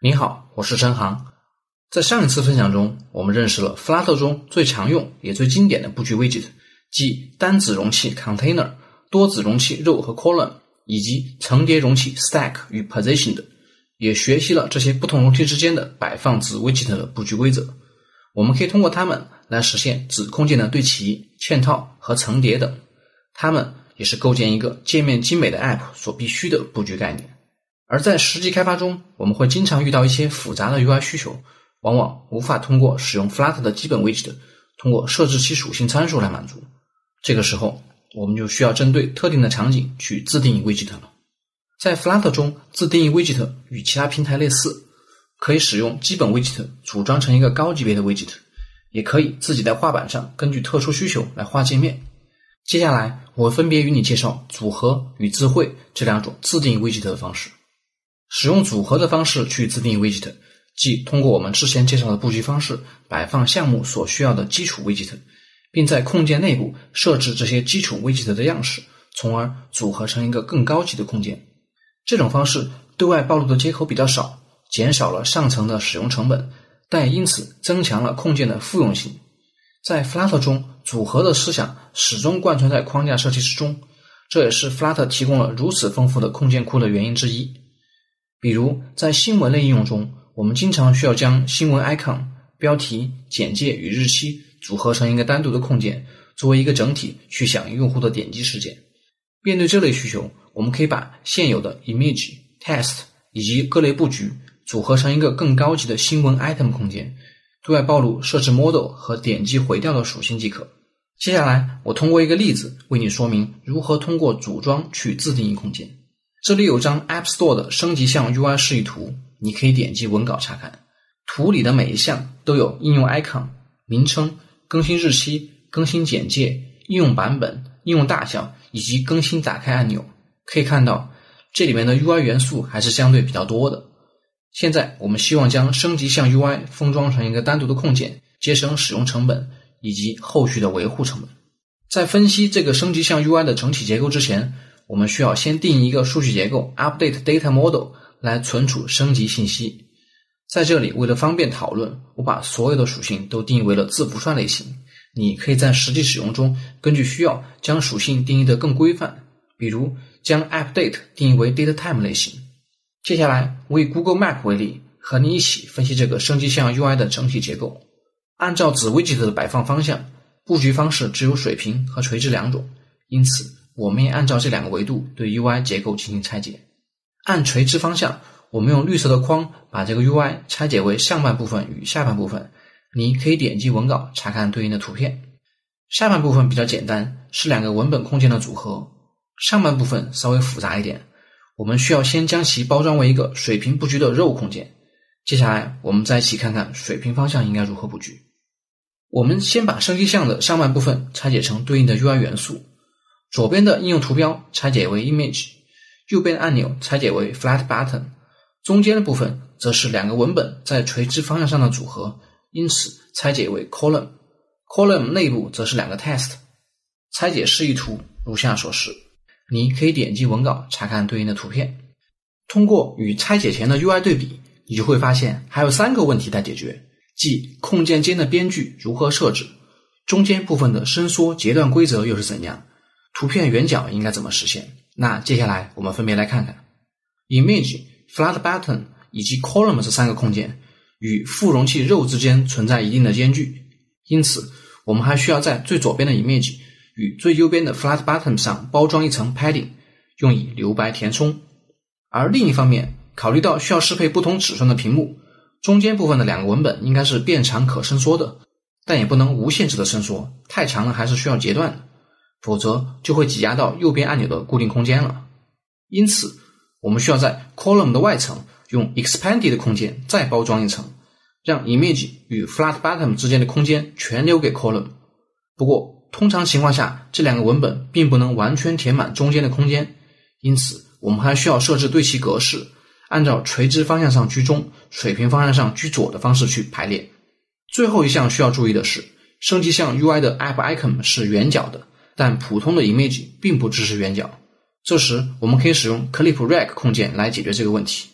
您好，我是陈航。在上一次分享中，我们认识了 Flutter 中最常用也最经典的布局 widget， 即单子容器 container、多子容器 row 和 column， 以及层叠容器 stack 与 positioned， 也学习了这些不同容器之间的摆放子 widget 的布局规则。我们可以通过它们来实现子空间的对齐、嵌套和层叠等。它们也是构建一个界面精美的 app 所必须的布局概念。而在实际开发中，我们会经常遇到一些复杂的 UI 需求，往往无法通过使用 Flutter 的基本 widget， 通过设置其属性参数来满足。这个时候，我们就需要针对特定的场景去自定义 widget 了。在 Flutter 中，自定义 widget 与其他平台类似，可以使用基本 widget 组装成一个高级别的 widget， 也可以自己在画板上根据特殊需求来画界面。接下来，我会分别与你介绍组合与自绘这两种自定义 widget 的方式。使用组合的方式去自定义 widget， 即通过我们之前介绍的布局方式摆放项目所需要的基础 widget， 并在空间内部设置这些基础 widget 的样式，从而组合成一个更高级的空间。这种方式对外暴露的接口比较少，减少了上层的使用成本，但也因此增强了空间的复用性。在 Flutter 中，组合的思想始终贯穿在框架设计之中，这也是 Flutter 提供了如此丰富的空间库的原因之一。比如在新闻类应用中，我们经常需要将新闻 icon、标题、简介与日期组合成一个单独的空间，作为一个整体去响应用户的点击事件。面对这类需求，我们可以把现有的 image、text 以及各类布局组合成一个更高级的新闻 item 空间，对外暴露设置 model 和点击回调的属性即可。接下来，我通过一个例子为你说明如何通过组装去自定义空间。这里有张 App Store 的升级项 UI 示意图，你可以点击文稿查看。图里的每一项都有应用 icon、名称、更新日期、更新简介、应用版本、应用大小以及更新打开按钮。可以看到，这里面的 UI 元素还是相对比较多的。现在我们希望将升级项 UI 封装成一个单独的空间，节省使用成本以及后续的维护成本。在分析这个升级项 UI 的整体结构之前，我们需要先定义一个数据结构 update data model 来存储升级信息。在这里，为了方便讨论，我把所有的属性都定义为了字符串类型。你可以在实际使用中根据需要将属性定义得更规范，比如将 update 定义为 datetime 类型。接下来，我以 Google Map 为例，和你一起分析这个升级项 UI 的整体结构。按照子 widget 的摆放方向，布局方式只有水平和垂直两种，因此我们也按照这两个维度对 UI 结构进行拆解。按垂直方向，我们用绿色的框把这个 UI 拆解为上半部分与下半部分，你可以点击文稿查看对应的图片。下半部分比较简单，是两个文本空间的组合。上半部分稍微复杂一点，我们需要先将其包装为一个水平布局的 row 空间。接下来我们再一起看看水平方向应该如何布局。我们先把升级项的上半部分拆解成对应的 UI 元素。左边的应用图标拆解为 image， 右边按钮拆解为 flat button， 中间的部分则是两个文本在垂直方向上的组合，因此拆解为 column。column 内部则是两个 text。拆解示意图如下所示，你可以点击文稿查看对应的图片。通过与拆解前的 UI 对比，你就会发现还有3个问题待解决，即空间间的边距如何设置，中间部分的伸缩截断规则又是怎样，图片圆角应该怎么实现。那接下来我们分别来看看。Image、Flat Button 以及 Column 这3个空间与副容器 row 之间存在一定的间距，因此我们还需要在最左边的 Image 与最右边的 Flat Button 上包装一层 Padding， 用以留白填充。而另一方面，考虑到需要适配不同尺寸的屏幕，中间部分的两个文本应该是变长可伸缩的，但也不能无限制的伸缩，太长了还是需要截断的，否则就会挤压到右边按钮的固定空间了。因此我们需要在 column 的外层用 expanded 的空间再包装一层，让 image 与 flat button 之间的空间全留给 column。 不过通常情况下，这两个文本并不能完全填满中间的空间，因此我们还需要设置对齐格式，按照垂直方向上居中、水平方向上居左的方式去排列。最后一项需要注意的是，升级项 UI 的 app icon 是圆角的，但普通的 image 并不支持圆角。这时我们可以使用 clip rect 空间来解决这个问题。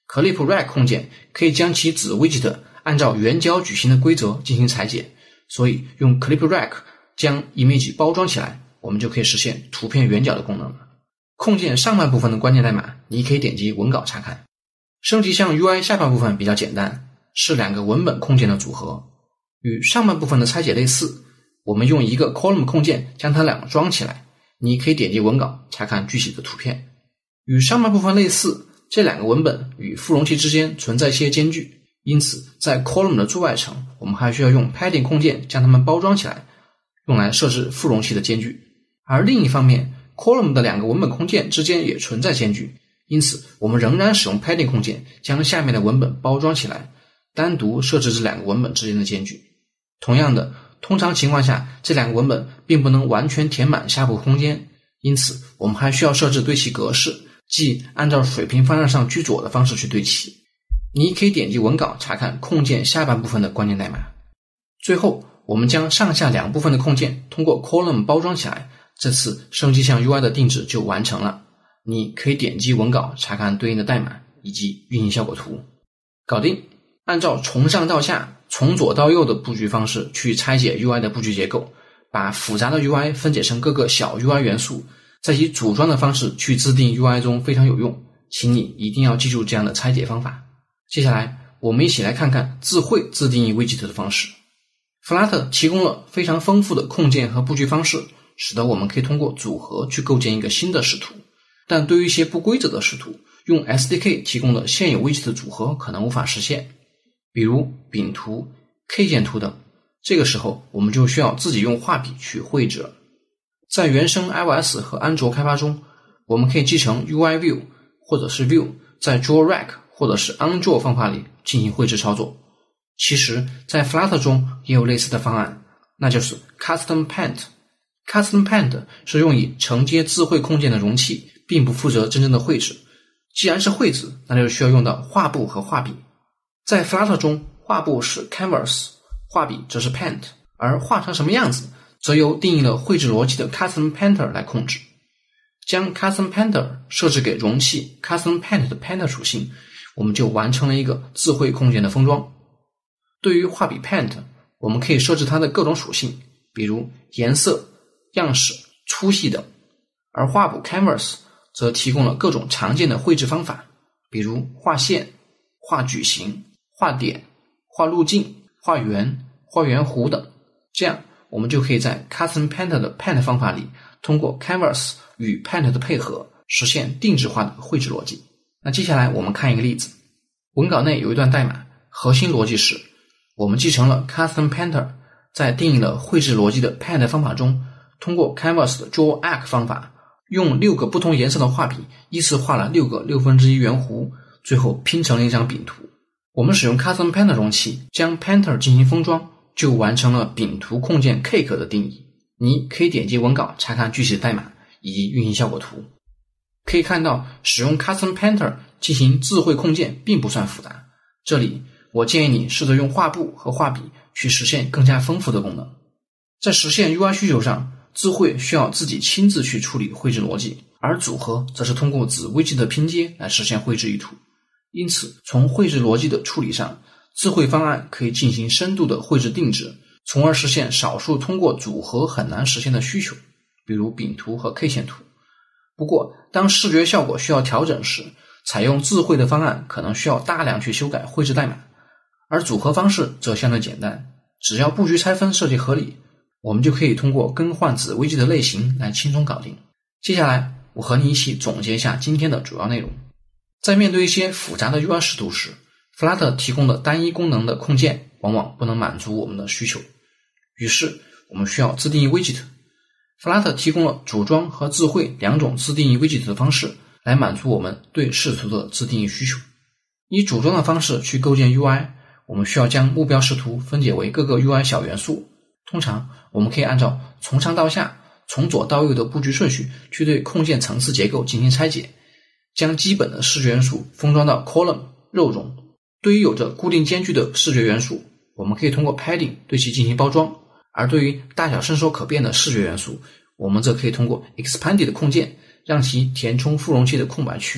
Clip Rack 控件可以将其子 widget 按照圆角矩形的规则进行裁解，所以用 Clip Rack 将 image 包装起来，我们就可以实现图片圆角的功能了。控件上半部分的关键代码，你可以点击文稿查看。升级项 UI 下半部分比较简单，是两个文本控件的组合，与上半部分的拆解类似，我们用一个 column 控件将它俩装起来，你可以点击文稿查看具体的图片。与上半部分类似，这两个文本与副容器之间存在一些间距，因此在 column 的最外层，我们还需要用 padding 控件将它们包装起来，用来设置副容器的间距。而另一方面， column 的两个文本控件之间也存在间距，因此我们仍然使用 padding 控件将下面的文本包装起来，单独设置这两个文本之间的间距。同样的，通常情况下，这两个文本并不能完全填满下部空间，因此我们还需要设置对齐格式，即按照水平方向上居左的方式去对齐。你可以点击文稿查看控件下半部分的关键代码。最后，我们将上下两部分的控件通过 column 包装起来，这次升级项 UI 的定制就完成了。你可以点击文稿查看对应的代码以及运行效果图。搞定！按照从上到下、从左到右的布局方式去拆解 UI 的布局结构，把复杂的 UI 分解成各个小 UI 元素，再以组装的方式去自定义 UI 中非常有用，请你一定要记住这样的拆解方法。接下来我们一起来看看自绘自定义 widget 的方式。Flutter 提供了非常丰富的控件和布局方式，使得我们可以通过组合去构建一个新的视图。但对于一些不规则的视图，用 SDK 提供的现有 widget 组合可能无法实现，比如饼图、K 线图等。这个时候我们就需要自己用画笔去绘制了。在原生 iOS 和安卓开发中，我们可以继承 UI View 或者是 View 在 Draw Rack 或者是 OnDraw 方法里进行绘制操作。其实在 Flutter 中也有类似的方案，那就是 Custom Paint。Custom Paint 是用以承接自绘控件的容器，并不负责真正的绘制。既然是绘制，那就需要用到画布和画笔。在 Flutter 中，画布是 Canvas， 画笔则是 Paint， 而画成什么样子则由定义了绘制逻辑的 Custom Painter 来控制。将 Custom Painter 设置给容器 Custom Paint 的 Painter 属性，我们就完成了一个自绘控件的封装。对于画笔 Paint， 我们可以设置它的各种属性，比如颜色、样式、粗细等。而画布 Canvas 则提供了各种常见的绘制方法，比如画线、画矩形、画点、画路径、画圆、画圆弧等。这样我们就可以在 Custom Painter 的 Paint 方法里，通过 Canvas 与 Paint 的配合，实现定制化的绘制逻辑。那接下来我们看一个例子。文稿内有一段代码，核心逻辑是我们继承了 Custom Painter 在定义了绘制逻辑的 Paint 方法中，通过 Canvas 的 Draw Arc 方法，用6个不同颜色的画笔依次画了6个1/6圆弧，最后拼成了一张饼图。我们使用 Custom Painter 容器将 Painter 进行封装，就完成了饼图控件 Cake 的定义。你可以点击文稿查看具体的代码以及运行效果图。可以看到，使用 Custom Painter 进行自绘控件并不算复杂。这里我建议你试着用画布和画笔去实现更加丰富的功能。在实现 UI 需求上，自绘需要自己亲自去处理绘制逻辑，而组合则是通过子 widget 的拼接来实现绘制意图。因此，从绘制逻辑的处理上，自绘方案可以进行深度的绘制定制，从而实现少数通过组合很难实现的需求，比如饼图和 K 线图。不过，当视觉效果需要调整时，采用自绘的方案可能需要大量去修改绘制代码，而组合方式则相对简单，只要布局拆分设计合理，我们就可以通过更换子 widget 的类型来轻松搞定。接下来，我和你一起总结一下今天的主要内容。在面对一些复杂的 UI 视图时， Flutter 提供的单一功能的控件往往不能满足我们的需求，于是我们需要自定义 widget。Flutter 提供了组装和自绘2种自定义 widget 的方式，来满足我们对视图的自定义需求。以组装的方式去构建 UI， 我们需要将目标视图分解为各个 UI 小元素。通常我们可以按照从上到下、从左到右的布局顺序去对控件层次结构进行拆解，将基本的视觉元素封装到 column 肉中。对于有着固定间距的视觉元素，我们可以通过 padding 对其进行包装，而对于大小伸缩可变的视觉元素，我们则可以通过 expanded 控件让其填充副容器的空白区域。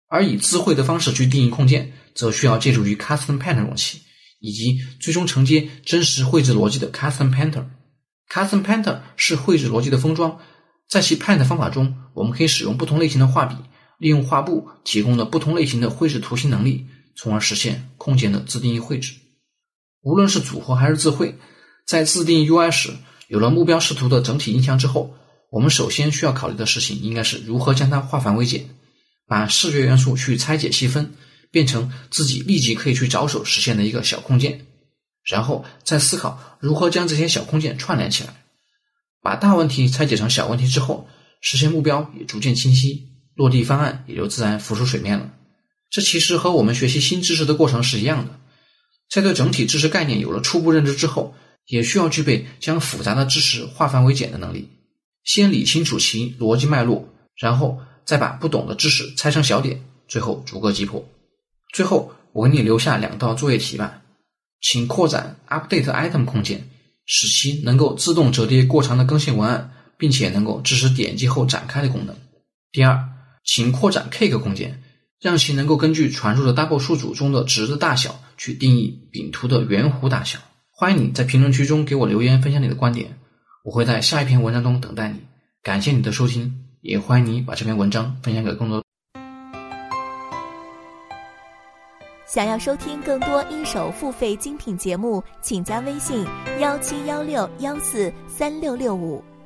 而以智慧的方式去定义空间，则需要借助于 Custom Painter 容器，以及最终承接真实绘制逻辑的 Custom Painter。Custom Painter 是绘制逻辑的封装，在其 Paint 方法中，我们可以使用不同类型的画笔，利用画布提供的不同类型的绘制图形能力，从而实现空间的自定义绘制。无论是组合还是自绘，在自定义 UI 时，有了目标视图的整体印象之后，我们首先需要考虑的事情应该是如何将它化繁为简，把视觉元素去拆解细分，变成自己立即可以去着手实现的一个小空间，然后再思考如何将这些小空间串联起来。把大问题拆解成小问题之后，实现目标也逐渐清晰，落地方案也就自然浮出水面了。这其实和我们学习新知识的过程是一样的，在对整体知识概念有了初步认知之后，也需要具备将复杂的知识化繁为简的能力。先理清楚其逻辑脉络，然后再把不懂的知识拆成小点，最后逐个击破。最后我给你留下2道作业题吧，请扩展 Update Item 空间，使其能够自动折叠过长的更新文案，并且能够支持点击后展开的功能。第二，请扩展 Cake 空间，让其能够根据传入的 Double 数组中的值的大小去定义饼图的圆弧大小。欢迎你在评论区中给我留言分享你的观点，我会在下一篇文章中等待你。感谢你的收听，也欢迎你把这篇文章分享给更多。 想要收听更多一手付费精品节目，请加微信1716143665。